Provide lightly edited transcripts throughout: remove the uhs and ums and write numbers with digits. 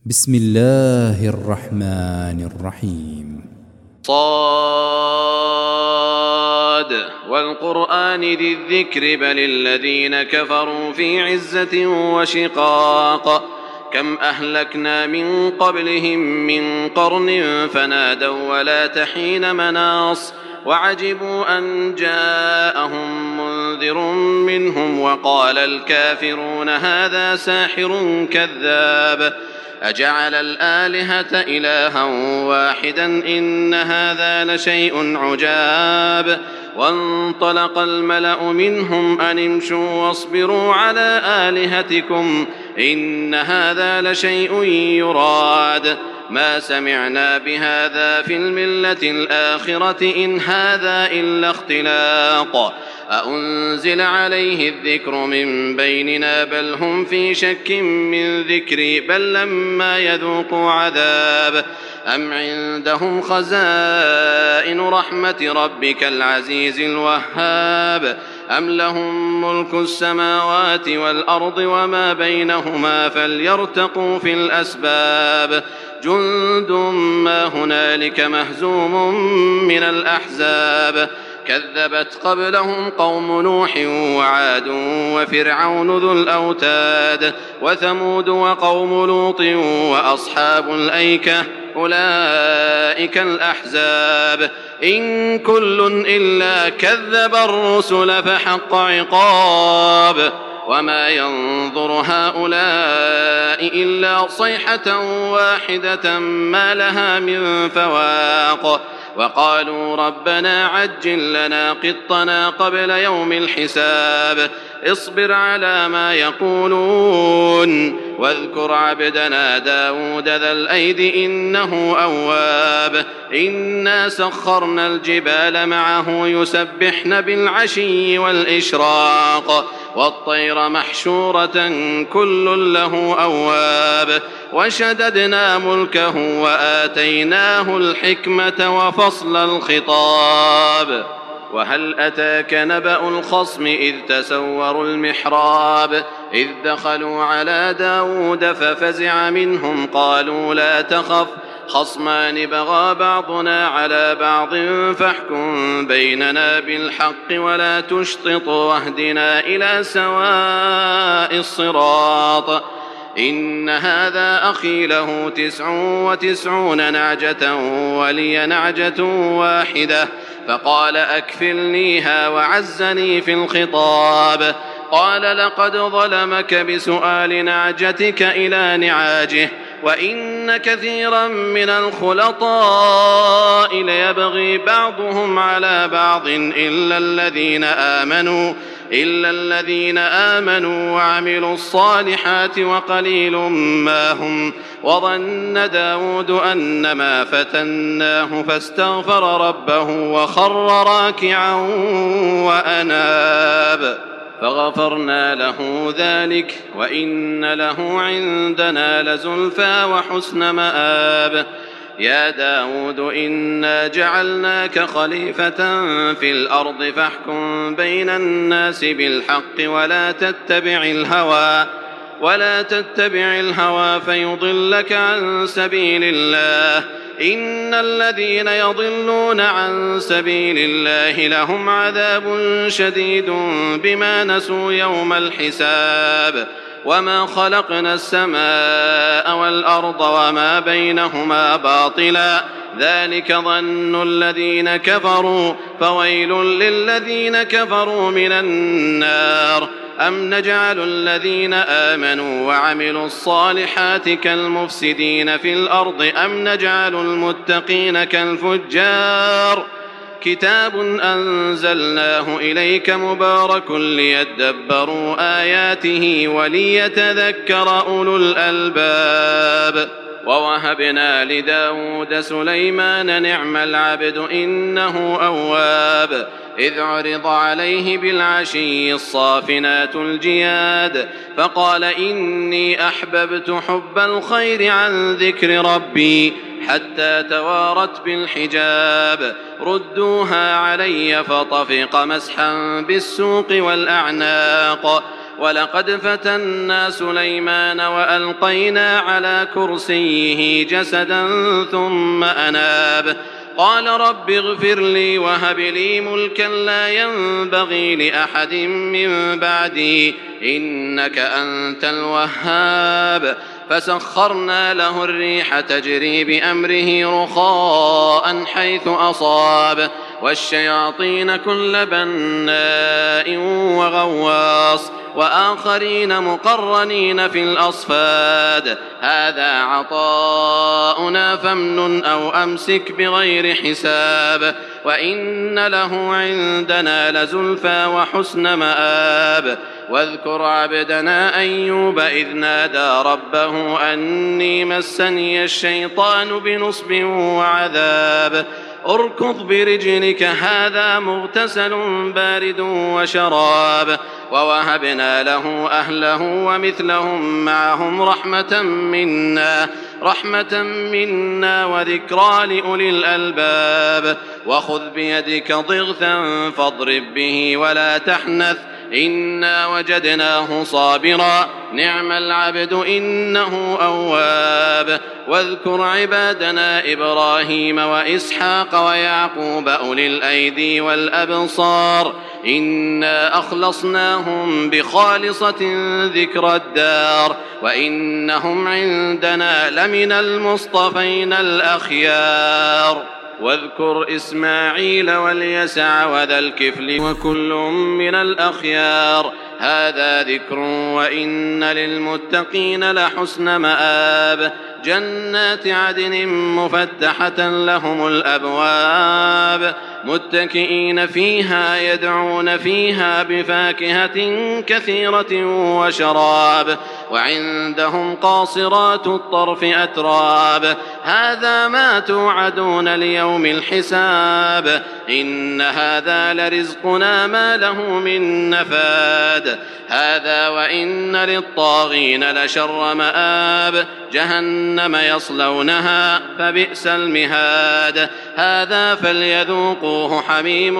بسم الله الرحمن الرحيم. صاد والقرآن ذي الذكر بل الذين كفروا في عزة وشقاق كم أهلكنا من قبلهم من قرن فنادوا ولا تحين مناص وعجبوا أن جاءهم منذر منهم وقال الكافرون هذا ساحر كذاب أجعل الآلهة إلها واحدا إن هذا لشيء عجاب وانطلق الملأ منهم أن امشوا واصبروا على آلهتكم إن هذا لشيء يراد ما سمعنا بهذا في الملة الآخرة إن هذا إلا اختلاق أأنزل عليه الذكر من بيننا بل هم في شك من ذكري بل لما يذوقوا عذاب أم عندهم خزائن رحمة ربك العزيز الوهاب أم لهم ملك السماوات والأرض وما بينهما فليرتقوا في الأسباب جند ما هنالك مهزوم من الأحزاب كذبت قبلهم قوم نوح وعاد وفرعون ذو الأوتاد وثمود وقوم لوط وأصحاب الأيكة أولئك الأحزاب إن كل إلا كذب الرسل فحق عقاب وما ينظر هؤلاء إلا صيحة واحدة ما لها من فواق وقالوا ربنا عجل لنا قطنا قبل يوم الحساب اصبر على ما يقولون واذكر عبدنا داود ذا الأيد إنه أواب إنا سخرنا الجبال معه يسبحن بالعشي والإشراق والطير محشورة كل له أواب وشددنا ملكه وآتيناه الحكمة وفصل الخطاب وهل أتاك نبأ الخصم إذ تسوروا المحراب إذ دخلوا على داود ففزع منهم قالوا لا تخف خصمان بغى بعضنا على بعض فاحكم بيننا بالحق ولا تشطط واهدنا إلى سواء الصراط إن هذا أخي له 99 نعجة ولي نعجة واحدة فقال أكفلنيها وعزني في الخطاب قال لقد ظلمك بسؤال نعجتك إلى نعاجه وإن كثيرا من الخلطاء ليبغي بعضهم على بعض إلا الذين آمنوا وعملوا الصالحات وقليل ما هم وظن داود أنما فتناه فاستغفر ربه وخر راكعا وأناب فغفرنا له ذلك وإن له عندنا لزلفى وحسن مآب يا داود إنا جعلناك خليفة في الأرض فاحكم بين الناس بالحق ولا تتبع الهوى فيضلك عن سبيل الله إن الذين يضلون عن سبيل الله لهم عذاب شديد بما نسوا يوم الحساب وما خلقنا السماء والأرض وما بينهما باطلا ذلك ظن الذين كفروا فويل للذين كفروا من النار أم نجعل الذين آمنوا وعملوا الصالحات كالمفسدين في الأرض أم نجعل المتقين كالفجار كتاب أنزلناه إليك مبارك ليدبروا آياته وليتذكر أولو الألباب ووهبنا لداود سليمان نعم العبد إنه أواب إذ عرض عليه بالعشي الصافنات الجياد فقال إني أحببت حب الخير عن ذكر ربي حتى توارت بالحجاب ردوها علي فطفق مسحا بالسوق والأعناق ولقد فتنا سليمان وألقينا على كرسيه جسدا ثم أناب قال رب اغفر لي وهب لي ملكا لا ينبغي لأحد من بعدي إنك أنت الوهاب فسخرنا له الريح تجري بأمره رخاء حيث أصاب والشياطين كل بناء وغواص وآخرين مقرنين في الأصفاد هذا عطاؤنا فامنن أو أمسك بغير حساب وإن له عندنا لزلفى وحسن مآب واذكر عبدنا أيوب إذ نادى ربه أني مسني الشيطان بنصب وعذاب اركض برجلك هذا مغتسل بارد وشراب ووهبنا له أهله ومثلهم معهم رحمة منا وذكرى لأولي الألباب وخذ بيدك ضغثا فاضرب به ولا تحنث إنا وجدناه صابرا نعم العبد إنه أواب واذكر عبادنا إبراهيم وإسحاق ويعقوب أولي الأيدي والأبصار إنا أخلصناهم بخالصة ذكر الدار وإنهم عندنا لمن المصطفين الأخيار واذكر إسماعيل واليسع وذا الكفل وكل من الأخيار هذا ذكر وإن للمتقين لحسن مآب جنات عدن مفتحة لهم الأبواب متكئين فيها يدعون فيها بفاكهة كثيرة وشراب وعندهم قاصرات الطرف أتراب هذا ما توعدون ليوم الحساب إن هذا لرزقنا ما له من نفاد هذا وإن للطاغين لشر مآب جهنم يصلونها فبئس المهاد هذا فليذوقوه حميم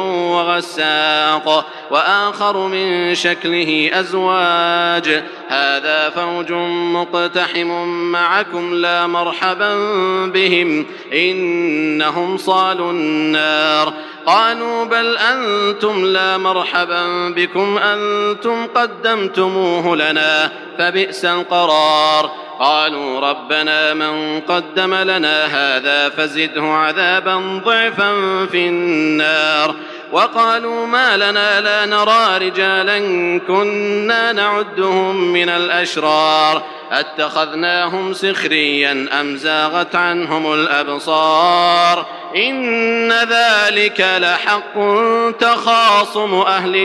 وغساق وآخر من شكله أزواج هذا فوج مقتحم معكم لا مرحبا بهم إنهم صالوا النار قالوا بل أنتم لا مرحبا بكم أنتم قدمتموه لنا فبئس القرار قالوا ربنا من قدم لنا هذا فزده عذابا ضعفا في النار وقالوا ما لنا لا نرى رجالا كنا نعدهم من الأشرار أتخذناهم سخريا أم زاغت عنهم الأبصار إن ذلك لحق تخاصم أهل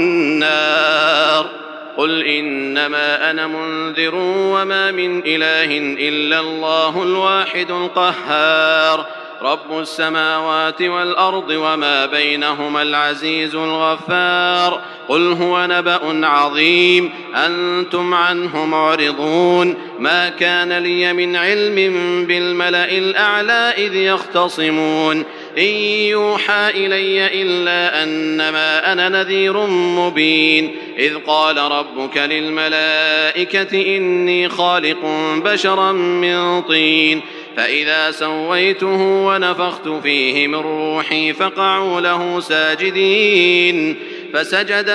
النار قل إنما أنا منذر وما من إله إلا الله الواحد القهار رب السماوات والأرض وما بينهما العزيز الغفار قل هو نبأ عظيم أنتم عنه معرضون ما كان لي من علم بالملأ الأعلى إذ يختصمون إن يوحى إلي إلا أنما أنا نذير مبين إذ قال ربك للملائكة إني خالق بشرا من طين فإذا سويته ونفخت فيه من روحي فقعوا له ساجدين فسجد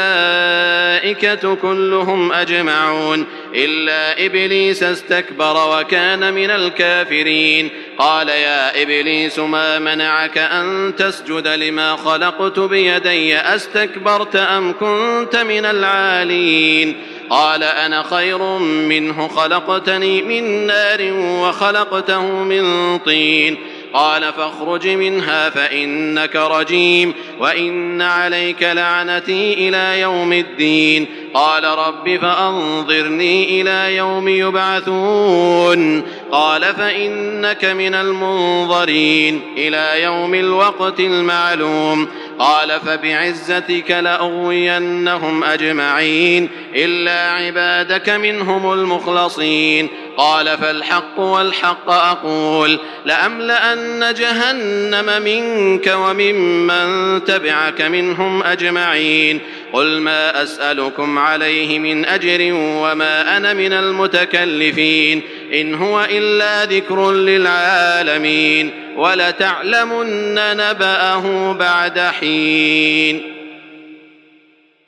الملائكة كلهم أجمعون إلا إبليس استكبر وكان من الكافرين قال يا إبليس ما منعك أن تسجد لما خلقت بيدي أستكبرت أم كنت من العالين قال أنا خير منه خلقتني من نار وخلقته من طين قال فاخرج منها فإنك رجيم وإن عليك لعنتي إلى يوم الدين قال رب فأنظرني إلى يوم يبعثون قال فإنك من المنظرين إلى يوم الوقت المعلوم قال فبعزتك لأغوينهم أجمعين إلا عبادك منهم المخلصين قال فالحق والحق أقول لأملأن جهنم منك وممن تبعك منهم أجمعين قل ما أسألكم عليه من أجر وما أنا من المتكلفين إن هو إلا ذكر للعالمين ولتعلمن نبأه بعد حين.